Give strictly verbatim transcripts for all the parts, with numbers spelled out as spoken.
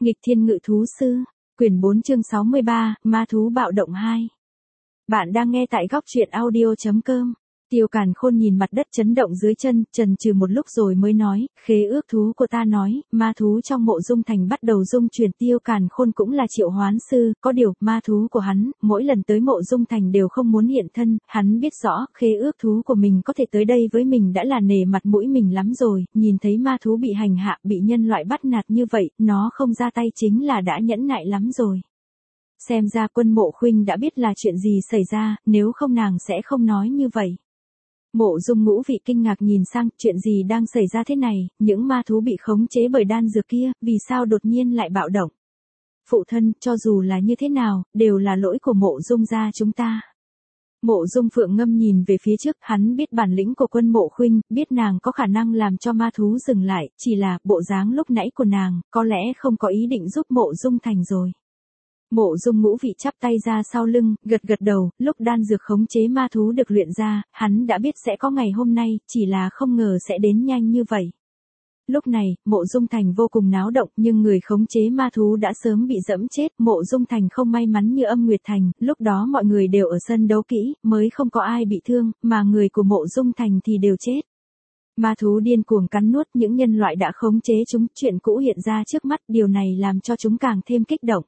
Nghịch thiên ngự thú sư, quyển bốn chương sáu mươi ba, ma thú bạo động hai. Bạn đang nghe tại góc truyện audio chấm com. Tiêu Càn Khôn nhìn mặt đất chấn động dưới chân, chần chừ một lúc rồi mới nói, khế ước thú của ta nói, ma thú trong mộ dung thành bắt đầu dung chuyển. Tiêu Càn Khôn cũng là triệu hoán sư, có điều, ma thú của hắn, mỗi lần tới mộ dung thành đều không muốn hiện thân, hắn biết rõ, khế ước thú của mình có thể tới đây với mình đã là nể mặt mũi mình lắm rồi, nhìn thấy ma thú bị hành hạ, bị nhân loại bắt nạt như vậy, nó không ra tay chính là đã nhẫn nại lắm rồi. Xem ra Quân Mộ Khuynh đã biết là chuyện gì xảy ra, nếu không nàng sẽ không nói như vậy. Mộ Dung Ngũ Vị kinh ngạc nhìn sang, chuyện gì đang xảy ra thế này, những ma thú bị khống chế bởi đan dược kia, vì sao đột nhiên lại bạo động? Phụ thân, cho dù là như thế nào, đều là lỗi của Mộ Dung gia chúng ta. Mộ Dung Phượng Ngâm nhìn về phía trước, hắn biết bản lĩnh của Quân Mộ Khuynh, biết nàng có khả năng làm cho ma thú dừng lại, chỉ là, bộ dáng lúc nãy của nàng, có lẽ không có ý định giúp Mộ Dung Thành rồi. Mộ Dung Ngũ Vị chắp tay ra sau lưng, gật gật đầu, lúc đan dược khống chế ma thú được luyện ra, hắn đã biết sẽ có ngày hôm nay, chỉ là không ngờ sẽ đến nhanh như vậy. Lúc này, Mộ Dung Thành vô cùng náo động, nhưng người khống chế ma thú đã sớm bị dẫm chết. Mộ Dung Thành không may mắn như Âm Nguyệt Thành, lúc đó mọi người đều ở sân đấu kỹ, mới không có ai bị thương, mà người của Mộ Dung Thành thì đều chết. Ma thú điên cuồng cắn nuốt những nhân loại đã khống chế chúng, chuyện cũ hiện ra trước mắt, điều này làm cho chúng càng thêm kích động.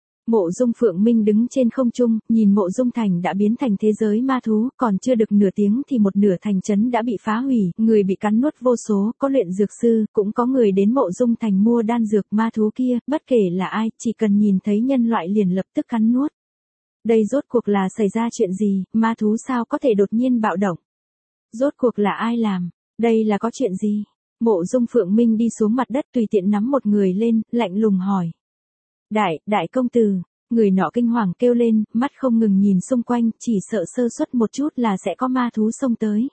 Mộ Dung Phượng Minh đứng trên không trung, nhìn Mộ Dung Thành đã biến thành thế giới ma thú, còn chưa được nửa tiếng thì một nửa thành trấn đã bị phá hủy, người bị cắn nuốt vô số, có luyện dược sư, cũng có người đến Mộ Dung Thành mua đan dược. Ma thú kia, bất kể là ai, chỉ cần nhìn thấy nhân loại liền lập tức cắn nuốt. Đây rốt cuộc là xảy ra chuyện gì, ma thú sao có thể đột nhiên bạo động? Rốt cuộc là ai làm? Đây là có chuyện gì? Mộ Dung Phượng Minh đi xuống mặt đất tùy tiện nắm một người lên, lạnh lùng hỏi. Đại, đại công tử, người nọ kinh hoàng kêu lên, mắt không ngừng nhìn xung quanh, chỉ sợ sơ suất một chút là sẽ có ma thú xông tới.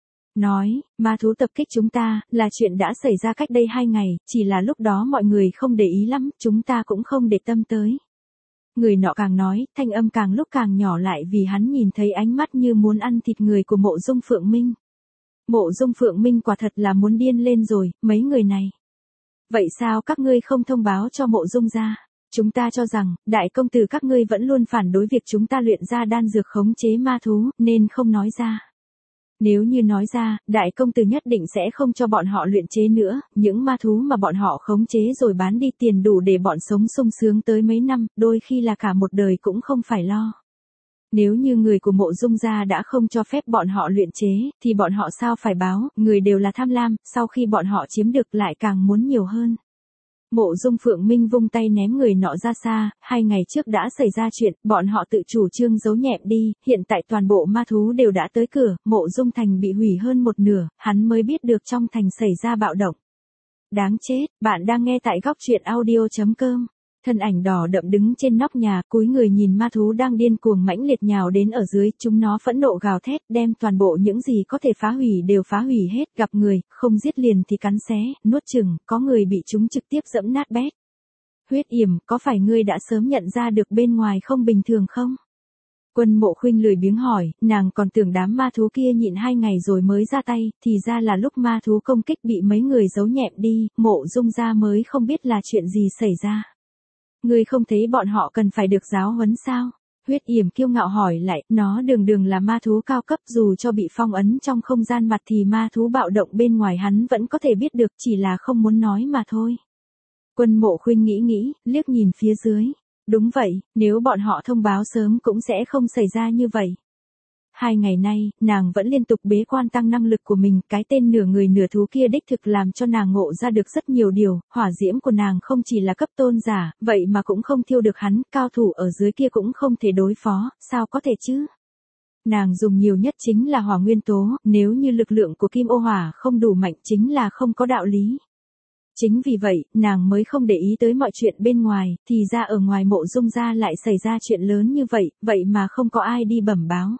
Nói, ma thú tập kích chúng ta, là chuyện đã xảy ra cách đây hai ngày, chỉ là lúc đó mọi người không để ý lắm, chúng ta cũng không để tâm tới. Người nọ càng nói, thanh âm càng lúc càng nhỏ lại vì hắn nhìn thấy ánh mắt như muốn ăn thịt người của Mộ Dung Phượng Minh. Mộ Dung Phượng Minh quả thật là muốn điên lên rồi, mấy người này. Vậy sao các ngươi không thông báo cho Mộ Dung gia? Chúng ta cho rằng, đại công tử các ngươi vẫn luôn phản đối việc chúng ta luyện ra đan dược khống chế ma thú, nên không nói ra. Nếu như nói ra, đại công tử nhất định sẽ không cho bọn họ luyện chế nữa, những ma thú mà bọn họ khống chế rồi bán đi tiền đủ để bọn sống sung sướng tới mấy năm, đôi khi là cả một đời cũng không phải lo. Nếu như người của Mộ Dung gia đã không cho phép bọn họ luyện chế, thì bọn họ sao phải báo, người đều là tham lam, sau khi bọn họ chiếm được lại càng muốn nhiều hơn. Mộ Dung Phượng Minh vung tay ném người nọ ra xa, hai ngày trước đã xảy ra chuyện, bọn họ tự chủ trương giấu nhẹm đi, hiện tại toàn bộ ma thú đều đã tới cửa, Mộ Dung Thành bị hủy hơn một nửa, hắn mới biết được trong thành xảy ra bạo động. Đáng chết, bạn đang nghe tại góc truyện audio chấm com. Thân ảnh đỏ đậm đứng trên nóc nhà, cúi người nhìn ma thú đang điên cuồng mãnh liệt nhào đến ở dưới, chúng nó phẫn nộ gào thét, đem toàn bộ những gì có thể phá hủy đều phá hủy hết, gặp người, không giết liền thì cắn xé, nuốt chửng, có người bị chúng trực tiếp dẫm nát bét. Huyết Yểm, có phải ngươi đã sớm nhận ra được bên ngoài không bình thường không? Quân Mộ Khuynh lười biếng hỏi, nàng còn tưởng đám ma thú kia nhịn hai ngày rồi mới ra tay, thì ra là lúc ma thú công kích bị mấy người giấu nhẹm đi, Mộ Dung gia mới không biết là chuyện gì xảy ra. Ngươi không thấy bọn họ cần phải được giáo huấn sao? Huyết Yểm kiêu ngạo hỏi lại, nó đường đường là ma thú cao cấp, dù cho bị phong ấn trong không gian mặt thì ma thú bạo động bên ngoài hắn vẫn có thể biết được, chỉ là không muốn nói mà thôi. Quân Mộ Khuynh nghĩ nghĩ, liếc nhìn phía dưới. Đúng vậy, nếu bọn họ thông báo sớm cũng sẽ không xảy ra như vậy. Hai ngày nay, nàng vẫn liên tục bế quan tăng năng lực của mình, cái tên nửa người nửa thú kia đích thực làm cho nàng ngộ ra được rất nhiều điều, hỏa diễm của nàng không chỉ là cấp tôn giả, vậy mà cũng không thiêu được hắn, cao thủ ở dưới kia cũng không thể đối phó, sao có thể chứ? Nàng dùng nhiều nhất chính là hỏa nguyên tố, nếu như lực lượng của kim ô hỏa không đủ mạnh chính là không có đạo lý. Chính vì vậy, nàng mới không để ý tới mọi chuyện bên ngoài, thì ra ở ngoài Mộ Dung gia lại xảy ra chuyện lớn như vậy, vậy mà không có ai đi bẩm báo.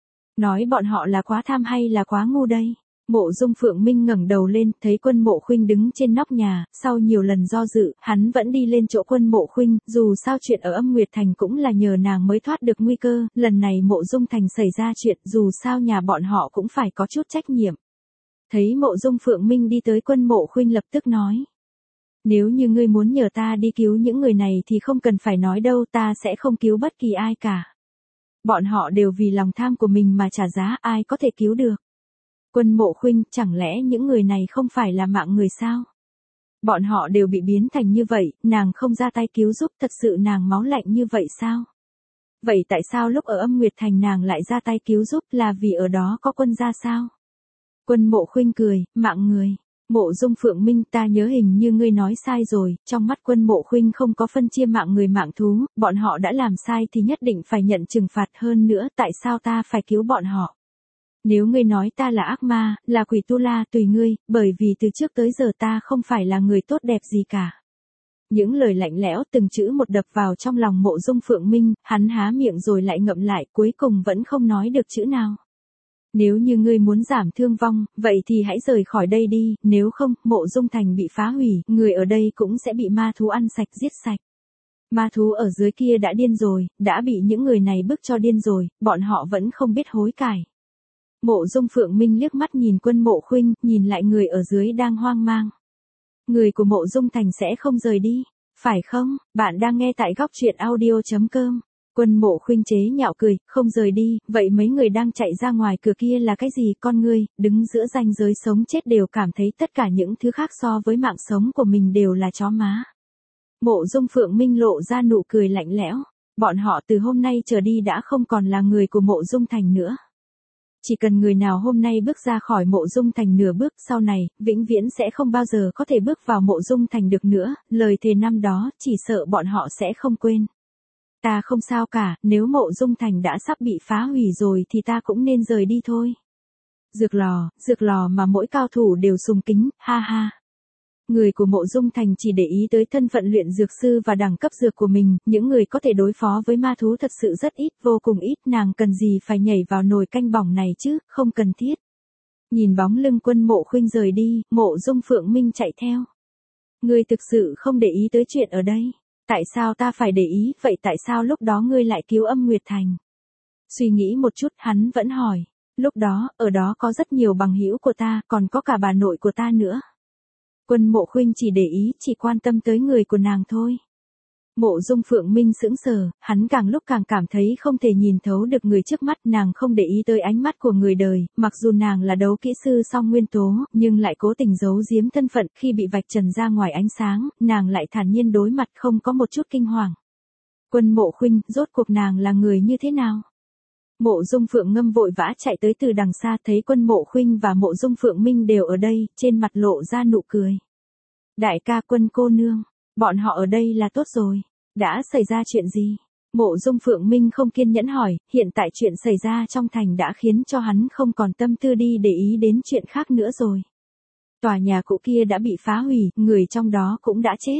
Nói bọn họ là quá tham hay là quá ngu đây? Mộ Dung Phượng Minh ngẩng đầu lên, thấy Quân Mộ Khuynh đứng trên nóc nhà, sau nhiều lần do dự, hắn vẫn đi lên chỗ Quân Mộ Khuynh, dù sao chuyện ở Âm Nguyệt Thành cũng là nhờ nàng mới thoát được nguy cơ, lần này Mộ Dung Thành xảy ra chuyện, dù sao nhà bọn họ cũng phải có chút trách nhiệm. Thấy Mộ Dung Phượng Minh đi tới, Quân Mộ Khuynh lập tức nói. Nếu như ngươi muốn nhờ ta đi cứu những người này thì không cần phải nói đâu, ta sẽ không cứu bất kỳ ai cả. Bọn họ đều vì lòng tham của mình mà trả giá, ai có thể cứu được. Quân Mộ Khuynh, chẳng lẽ những người này không phải là mạng người sao? Bọn họ đều bị biến thành như vậy, nàng không ra tay cứu giúp, thật sự nàng máu lạnh như vậy sao? Vậy tại sao lúc ở Âm Nguyệt Thành nàng lại ra tay cứu giúp, là vì ở đó có quân gia sao? Quân Mộ Khuynh cười, mạng người. Mộ Dung Phượng Minh, ta nhớ hình như ngươi nói sai rồi, trong mắt Quân Mộ Khuynh không có phân chia mạng người mạng thú, bọn họ đã làm sai thì nhất định phải nhận trừng phạt, hơn nữa tại sao ta phải cứu bọn họ? Nếu ngươi nói ta là ác ma, là quỷ tu la, tùy ngươi, bởi vì từ trước tới giờ ta không phải là người tốt đẹp gì cả. Những lời lạnh lẽo từng chữ một đập vào trong lòng Mộ Dung Phượng Minh, hắn há miệng rồi lại ngậm lại, cuối cùng vẫn không nói được chữ nào. Nếu như ngươi muốn giảm thương vong, vậy thì hãy rời khỏi đây đi, nếu không, Mộ Dung Thành bị phá hủy, người ở đây cũng sẽ bị ma thú ăn sạch giết sạch. Ma thú ở dưới kia đã điên rồi, đã bị những người này bức cho điên rồi, bọn họ vẫn không biết hối cải. Mộ Dung Phượng Minh liếc mắt nhìn Quân Mộ Khuynh, nhìn lại người ở dưới đang hoang mang. Người của Mộ Dung Thành sẽ không rời đi, phải không? Bạn đang nghe tại góc truyện audio chấm com. Quân Mộ Khuynh chế nhạo cười, không rời đi, vậy mấy người đang chạy ra ngoài cửa kia là cái gì? Con ngươi, đứng giữa ranh giới sống chết đều cảm thấy tất cả những thứ khác so với mạng sống của mình đều là chó má. Mộ Dung Phượng Minh lộ ra nụ cười lạnh lẽo, bọn họ từ hôm nay trở đi đã không còn là người của Mộ Dung Thành nữa. Chỉ cần người nào hôm nay bước ra khỏi Mộ Dung Thành nửa bước, sau này, vĩnh viễn sẽ không bao giờ có thể bước vào Mộ Dung Thành được nữa, lời thề năm đó, chỉ sợ bọn họ sẽ không quên. Ta không sao cả, nếu Mộ Dung Thành đã sắp bị phá hủy rồi thì ta cũng nên rời đi thôi. Dược lò, dược lò mà mỗi cao thủ đều sùng kính, ha ha. Người của Mộ Dung Thành chỉ để ý tới thân phận luyện dược sư và đẳng cấp dược của mình, những người có thể đối phó với ma thú thật sự rất ít, vô cùng ít, nàng cần gì phải nhảy vào nồi canh bỏng này chứ, không cần thiết. Nhìn bóng lưng Quân Mộ Khuynh rời đi, Mộ Dung Phượng Minh chạy theo. Ngươi thực sự không để ý tới chuyện ở đây. Tại sao ta phải để ý, vậy tại sao lúc đó ngươi lại cứu Âm Nguyệt Thành? Suy nghĩ một chút, hắn vẫn hỏi. Lúc đó, ở đó có rất nhiều bằng hữu của ta, còn có cả bà nội của ta nữa. Quân Mộ Khuynh chỉ để ý, chỉ quan tâm tới người của nàng thôi. Mộ Dung Phượng Minh sững sờ, hắn càng lúc càng cảm thấy không thể nhìn thấu được người trước mắt, nàng không để ý tới ánh mắt của người đời, mặc dù nàng là đấu kỹ sư song nguyên tố, nhưng lại cố tình giấu giếm thân phận, khi bị vạch trần ra ngoài ánh sáng, nàng lại thản nhiên đối mặt không có một chút kinh hoàng. Quân Mộ Khuynh, rốt cuộc nàng là người như thế nào? Mộ Dung Phượng Ngâm vội vã chạy tới từ đằng xa, thấy Quân Mộ Khuynh và Mộ Dung Phượng Minh đều ở đây, trên mặt lộ ra nụ cười. Đại ca, Quân cô nương, bọn họ ở đây là tốt rồi. Đã xảy ra chuyện gì? Mộ Dung Phượng Minh không kiên nhẫn hỏi, hiện tại chuyện xảy ra trong thành đã khiến cho hắn không còn tâm tư đi để ý đến chuyện khác nữa rồi. Tòa nhà cũ kia đã bị phá hủy, người trong đó cũng đã chết.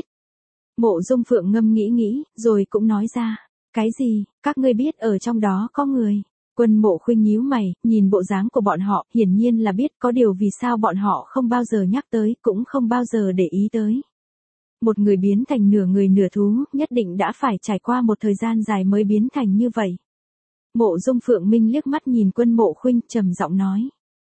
Mộ Dung Phượng Ngâm nghĩ nghĩ, rồi cũng nói ra. Cái gì? Các ngươi biết ở trong đó có người. Quân Mộ Khuynh nhíu mày, nhìn bộ dáng của bọn họ, hiển nhiên là biết, có điều vì sao bọn họ không bao giờ nhắc tới, cũng không bao giờ để ý tới. Một người biến thành nửa người nửa thú, nhất định đã phải trải qua một thời gian dài mới biến thành như vậy. Mộ Dung Phượng Minh liếc mắt nhìn Quân Mộ Khuynh, trầm giọng nói.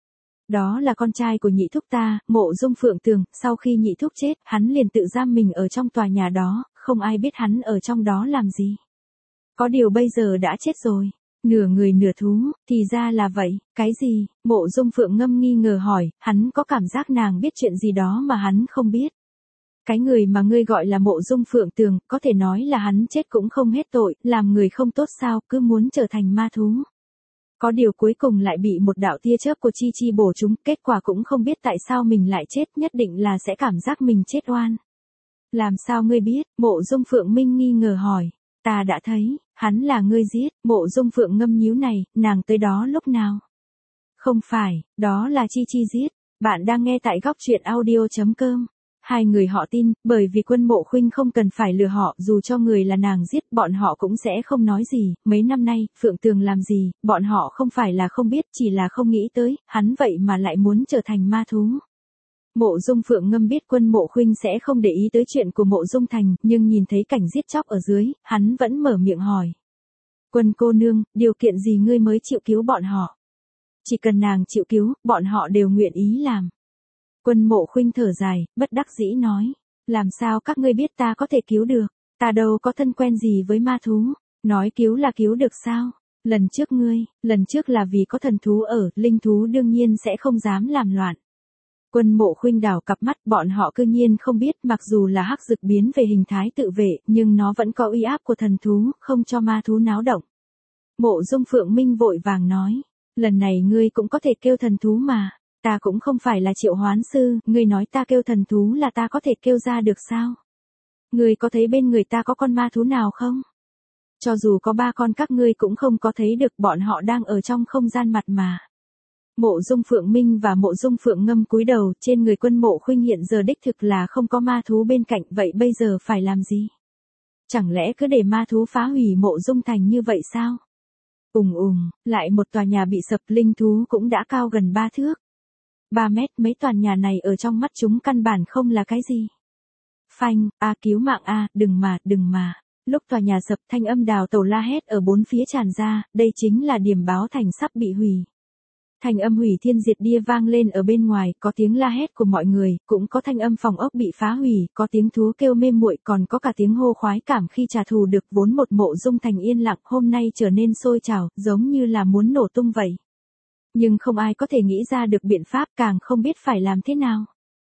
Đó là con trai của nhị thúc ta, Mộ Dung Phượng Tường, sau khi nhị thúc chết, hắn liền tự giam mình ở trong tòa nhà đó, không ai biết hắn ở trong đó làm gì. Có điều bây giờ đã chết rồi. Nửa người nửa thú, thì ra là vậy, cái gì? Mộ Dung Phượng Ngâm nghi ngờ hỏi, hắn có cảm giác nàng biết chuyện gì đó mà hắn không biết. Cái người mà ngươi gọi là Mộ Dung Phượng Tường, có thể nói là hắn chết cũng không hết tội, làm người không tốt sao, cứ muốn trở thành ma thú. Có điều cuối cùng lại bị một đạo tia chớp của chi chi bổ trúng, kết quả cũng không biết tại sao mình lại chết, nhất định là sẽ cảm giác mình chết oan. Làm sao ngươi biết? Mộ Dung Phượng Minh nghi ngờ hỏi. Ta đã thấy, hắn là ngươi giết. Mộ Dung Phượng Ngâm nhíu này, nàng tới đó lúc nào? Không phải, đó là Chi Chi giết. Bạn đang nghe tại góc truyện audio chấm com. Hai người họ tin, bởi vì Quân Mộ Khuynh không cần phải lừa họ, dù cho người là nàng giết, bọn họ cũng sẽ không nói gì. Mấy năm nay, Phượng Tường làm gì, bọn họ không phải là không biết, chỉ là không nghĩ tới, hắn vậy mà lại muốn trở thành ma thú. Mộ Dung Phượng Ngâm biết Quân Mộ Khuynh sẽ không để ý tới chuyện của Mộ Dung Thành, nhưng nhìn thấy cảnh giết chóc ở dưới, hắn vẫn mở miệng hỏi. Quân cô nương, điều kiện gì ngươi mới chịu cứu bọn họ? Chỉ cần nàng chịu cứu, bọn họ đều nguyện ý làm. Quân Mộ Khuynh thở dài, bất đắc dĩ nói. Làm sao các ngươi biết ta có thể cứu được, ta đâu có thân quen gì với ma thú, nói cứu là cứu được sao? Lần trước ngươi, lần trước là vì có thần thú ở, linh thú đương nhiên sẽ không dám làm loạn. Quân Mộ Khuynh đảo cặp mắt, bọn họ cư nhiên không biết, mặc dù là hắc dực biến về hình thái tự vệ, nhưng nó vẫn có uy áp của thần thú, không cho ma thú náo động. Mộ Dung Phượng Minh vội vàng nói, lần này ngươi cũng có thể kêu thần thú mà, ta cũng không phải là triệu hoán sư, ngươi nói ta kêu thần thú là ta có thể kêu ra được sao? Ngươi có thấy bên người ta có con ma thú nào không? Cho dù có ba con các ngươi cũng không có thấy được, bọn họ đang ở trong không gian mặt mà. Mộ Dung Phượng Minh và Mộ Dung Phượng Ngâm cúi đầu, trên người Quân Mộ Khuynh hiện giờ đích thực là không có ma thú bên cạnh, vậy bây giờ phải làm gì? Chẳng lẽ cứ để ma thú phá hủy Mộ Dung thành như vậy sao? Ùng ùng, lại một tòa nhà bị sập, linh thú cũng đã cao gần ba thước. ba mét, mấy tòa nhà này ở trong mắt chúng căn bản không là cái gì. Phanh, a cứu mạng a, đừng mà, đừng mà. Lúc tòa nhà sập, thanh âm đào tẩu la hét ở bốn phía tràn ra, đây chính là điểm báo thành sắp bị hủy. Thanh âm hủy thiên diệt địa vang lên ở bên ngoài, có tiếng la hét của mọi người, cũng có thanh âm phòng ốc bị phá hủy, có tiếng thú kêu mê muội, còn có cả tiếng hô khoái cảm khi trả thù được. Vốn một Mộ Dung thành yên lặng, hôm nay trở nên sôi trào, giống như là muốn nổ tung vậy. Nhưng không ai có thể nghĩ ra được biện pháp, càng không biết phải làm thế nào.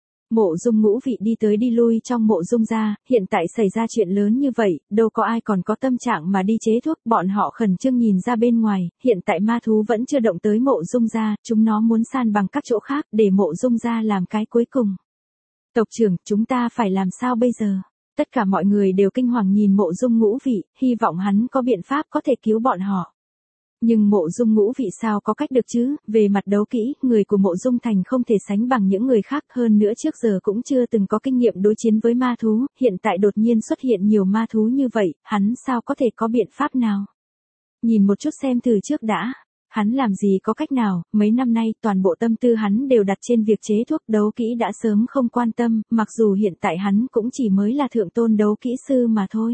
Mộ Dung Ngũ Vị đi tới đi lui trong Mộ Dung gia, hiện tại xảy ra chuyện lớn như vậy, đâu có ai còn có tâm trạng mà đi chế thuốc, bọn họ khẩn trương nhìn ra bên ngoài, hiện tại ma thú vẫn chưa động tới Mộ Dung gia, chúng nó muốn san bằng các chỗ khác, để Mộ Dung gia làm cái cuối cùng. Tộc trưởng, chúng ta phải làm sao bây giờ? Tất cả mọi người đều kinh hoàng nhìn Mộ Dung Ngũ Vị, hy vọng hắn có biện pháp có thể cứu bọn họ. Nhưng Mộ Dung Ngũ Vị sao có cách được chứ, về mặt đấu kỹ, người của Mộ Dung thành không thể sánh bằng những người khác, hơn nữa trước giờ cũng chưa từng có kinh nghiệm đối chiến với ma thú, hiện tại đột nhiên xuất hiện nhiều ma thú như vậy, hắn sao có thể có biện pháp nào? Nhìn một chút xem từ trước đã, hắn làm gì có cách nào, mấy năm nay toàn bộ tâm tư hắn đều đặt trên việc chế thuốc, đấu kỹ đã sớm không quan tâm, mặc dù hiện tại hắn cũng chỉ mới là thượng tôn đấu kỹ sư mà thôi.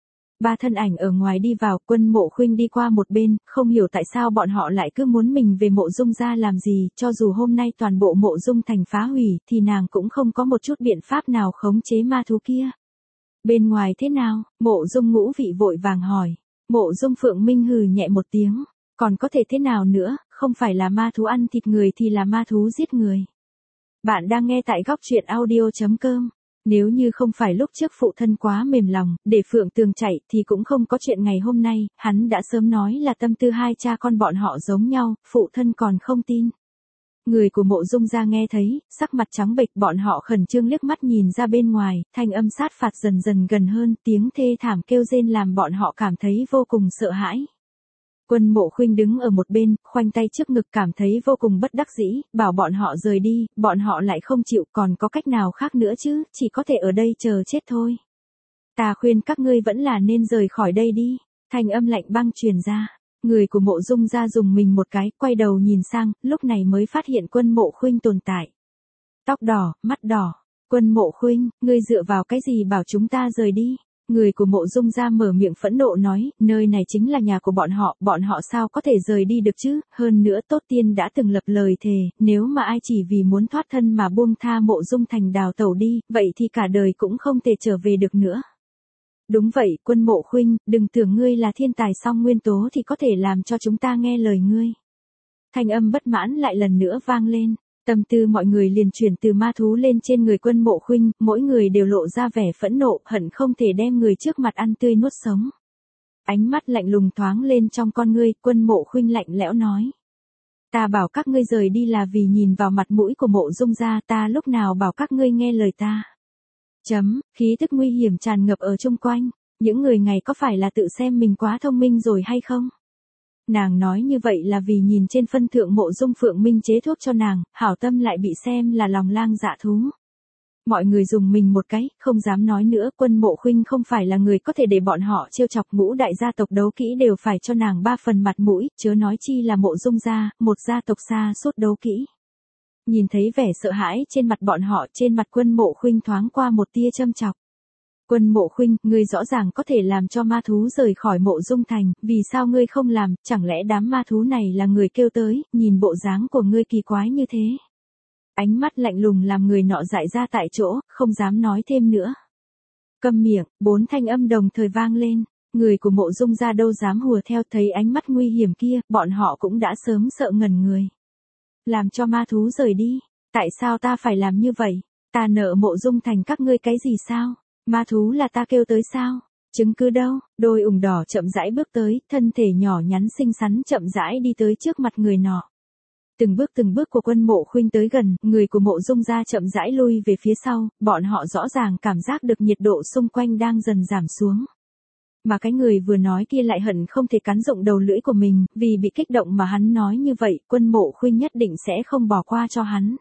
Ba thân ảnh ở ngoài đi vào, Quân Mộ Khuynh đi qua một bên, không hiểu tại sao bọn họ lại cứ muốn mình về Mộ Dung gia làm gì, cho dù hôm nay toàn bộ Mộ Dung thành phá hủy, thì nàng cũng không có một chút biện pháp nào khống chế ma thú kia. Bên ngoài thế nào? Mộ Dung Ngũ Vị vội vàng hỏi. Mộ Dung Phượng Minh hừ nhẹ một tiếng, còn có thể thế nào nữa, không phải là ma thú ăn thịt người thì là ma thú giết người. Bạn đang nghe tại góc truyện audio chấm com. Nếu như không phải lúc trước phụ thân quá mềm lòng, để Phượng Tường chạy thì cũng không có chuyện ngày hôm nay, hắn đã sớm nói là tâm tư hai cha con bọn họ giống nhau, phụ thân còn không tin. Người của Mộ Dung gia nghe thấy, sắc mặt trắng bệch, bọn họ khẩn trương liếc mắt nhìn ra bên ngoài, thanh âm sát phạt dần dần gần hơn, tiếng thê thảm kêu rên làm bọn họ cảm thấy vô cùng sợ hãi. Quân Mộ Khuynh đứng ở một bên, khoanh tay trước ngực cảm thấy vô cùng bất đắc dĩ, bảo bọn họ rời đi, bọn họ lại không chịu, còn có cách nào khác nữa chứ, chỉ có thể ở đây chờ chết thôi. Ta khuyên các ngươi vẫn là nên rời khỏi đây đi, thanh âm lạnh băng truyền ra. Người của Mộ Dung gia dùng mình một cái, quay đầu nhìn sang, lúc này mới phát hiện Quân Mộ Khuynh tồn tại. Tóc đỏ, mắt đỏ, Quân Mộ Khuynh, ngươi dựa vào cái gì bảo chúng ta rời đi? Người của Mộ Dung gia mở miệng phẫn nộ nói, nơi này chính là nhà của bọn họ, bọn họ sao có thể rời đi được chứ, hơn nữa Tốt Tiên đã từng lập lời thề, nếu mà ai chỉ vì muốn thoát thân mà buông tha Mộ Dung thành đào tẩu đi, vậy thì cả đời cũng không thể trở về được nữa. Đúng vậy, Quân Mộ Khuynh, đừng tưởng ngươi là thiên tài song nguyên tố thì có thể làm cho chúng ta nghe lời ngươi. Thanh âm bất mãn lại lần nữa vang lên. Tâm tư mọi người liền chuyển từ ma thú lên trên người Quân Mộ Khuynh, mỗi người đều lộ ra vẻ phẫn nộ, hận không thể đem người trước mặt ăn tươi nuốt sống. Ánh mắt lạnh lùng thoáng lên trong con ngươi, Quân Mộ Khuynh lạnh lẽo nói. Ta bảo các ngươi rời đi là vì nhìn vào mặt mũi của Mộ Dung gia, ta lúc nào bảo các ngươi nghe lời ta. Chấm, khí tức nguy hiểm tràn ngập ở chung quanh, những người này có phải là tự xem mình quá thông minh rồi hay không? Nàng nói như vậy là vì nhìn trên phân thượng Mộ Dung Phượng Minh chế thuốc cho nàng, hảo tâm lại bị xem là lòng lang dạ thú. Mọi người dùng mình một cái, không dám nói nữa, Quân Mộ Khuynh không phải là người có thể để bọn họ trêu chọc, ngũ đại gia tộc đấu kỹ đều phải cho nàng ba phần mặt mũi, chớ nói chi là Mộ Dung gia, một gia tộc xa suốt đấu kỹ. Nhìn thấy vẻ sợ hãi trên mặt bọn họ, trên mặt Quân Mộ Khuynh thoáng qua một tia châm chọc. Quân Mộ Khuynh, ngươi rõ ràng có thể làm cho ma thú rời khỏi Mộ Dung thành, vì sao ngươi không làm, chẳng lẽ đám ma thú này là người kêu tới, nhìn bộ dáng của ngươi kỳ quái như thế. Ánh mắt lạnh lùng làm người nọ dại ra tại chỗ, không dám nói thêm nữa. Câm miệng, bốn thanh âm đồng thời vang lên. Người của Mộ Dung gia đâu dám hùa theo, thấy ánh mắt nguy hiểm kia, bọn họ cũng đã sớm sợ ngẩn người. Làm cho ma thú rời đi. Tại sao ta phải làm như vậy? Ta nợ Mộ Dung thành các ngươi cái gì sao? Ma thú là ta kêu tới sao? Chứng cứ đâu? Đôi ủng đỏ chậm rãi bước tới, thân thể nhỏ nhắn xinh xắn chậm rãi đi tới trước mặt người nọ. Từng bước từng bước của Quân Mộ Khuynh tới gần, người của Mộ Dung gia chậm rãi lui về phía sau, bọn họ rõ ràng cảm giác được nhiệt độ xung quanh đang dần giảm xuống. Mà cái người vừa nói kia lại hận không thể cắn rụng đầu lưỡi của mình, vì bị kích động mà hắn nói như vậy, Quân Mộ Khuynh nhất định sẽ không bỏ qua cho hắn.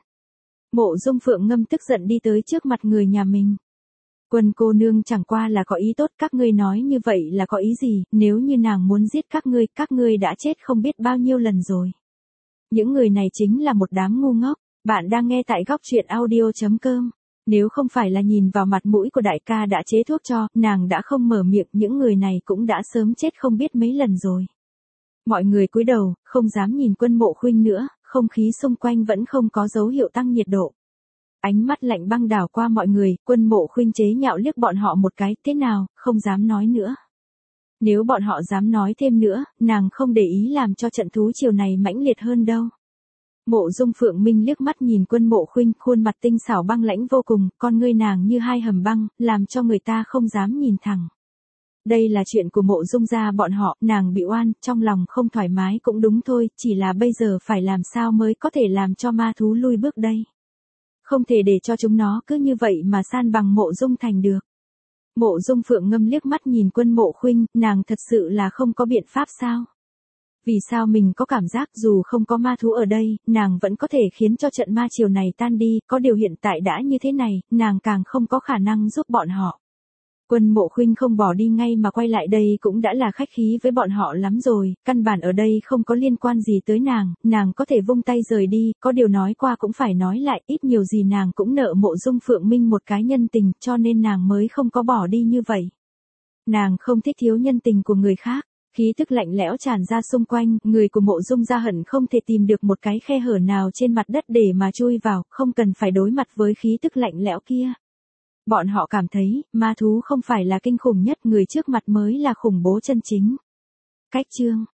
Mộ Dung Phượng Ngâm tức giận đi tới trước mặt người nhà mình. Quân cô nương chẳng qua là có ý tốt, các ngươi nói như vậy là có ý gì, nếu như nàng muốn giết các ngươi, các ngươi đã chết không biết bao nhiêu lần rồi. Những người này chính là một đám ngu ngốc. Bạn đang nghe tại góc truyện audio chấm com. Nếu không phải là nhìn vào mặt mũi của đại ca đã chế thuốc cho, nàng đã không mở miệng, những người này cũng đã sớm chết không biết mấy lần rồi. Mọi người cúi đầu, không dám nhìn Quân Mộ Khuynh nữa, không khí xung quanh vẫn không có dấu hiệu tăng nhiệt độ. Ánh mắt lạnh băng đảo qua mọi người, Quân Mộ Khuynh chế nhạo liếc bọn họ một cái, thế nào, không dám nói nữa. Nếu bọn họ dám nói thêm nữa, nàng không để ý làm cho trận thú chiều này mãnh liệt hơn đâu. Mộ Dung Phượng Minh liếc mắt nhìn Quân Mộ Khuynh, khuôn mặt tinh xảo băng lãnh vô cùng, con ngươi nàng như hai hầm băng, làm cho người ta không dám nhìn thẳng. Đây là chuyện của Mộ Dung gia bọn họ, nàng bị oan, trong lòng không thoải mái cũng đúng thôi, chỉ là bây giờ phải làm sao mới có thể làm cho ma thú lui bước đây. Không thể để cho chúng nó cứ như vậy mà san bằng Mộ Dung thành được. Mộ Dung Phượng Ngâm liếc mắt nhìn Quân Mộ Khuynh, nàng thật sự là không có biện pháp sao? Vì sao mình có cảm giác dù không có ma thú ở đây, nàng vẫn có thể khiến cho trận ma chiều này tan đi, có điều hiện tại đã như thế này, nàng càng không có khả năng giúp bọn họ. Quân Mộ Khuynh không bỏ đi ngay mà quay lại đây cũng đã là khách khí với bọn họ lắm rồi, căn bản ở đây không có liên quan gì tới nàng, nàng có thể vung tay rời đi, có điều nói qua cũng phải nói lại, ít nhiều gì nàng cũng nợ Mộ Dung Phượng Minh một cái nhân tình, cho nên nàng mới không có bỏ đi như vậy. Nàng không thích thiếu nhân tình của người khác. Khí tức lạnh lẽo tràn ra xung quanh, người của Mộ Dung gia hận không thể tìm được một cái khe hở nào trên mặt đất để mà chui vào, không cần phải đối mặt với khí tức lạnh lẽo kia. Bọn họ cảm thấy, ma thú không phải là kinh khủng nhất, người trước mặt mới là khủng bố chân chính. Cách chương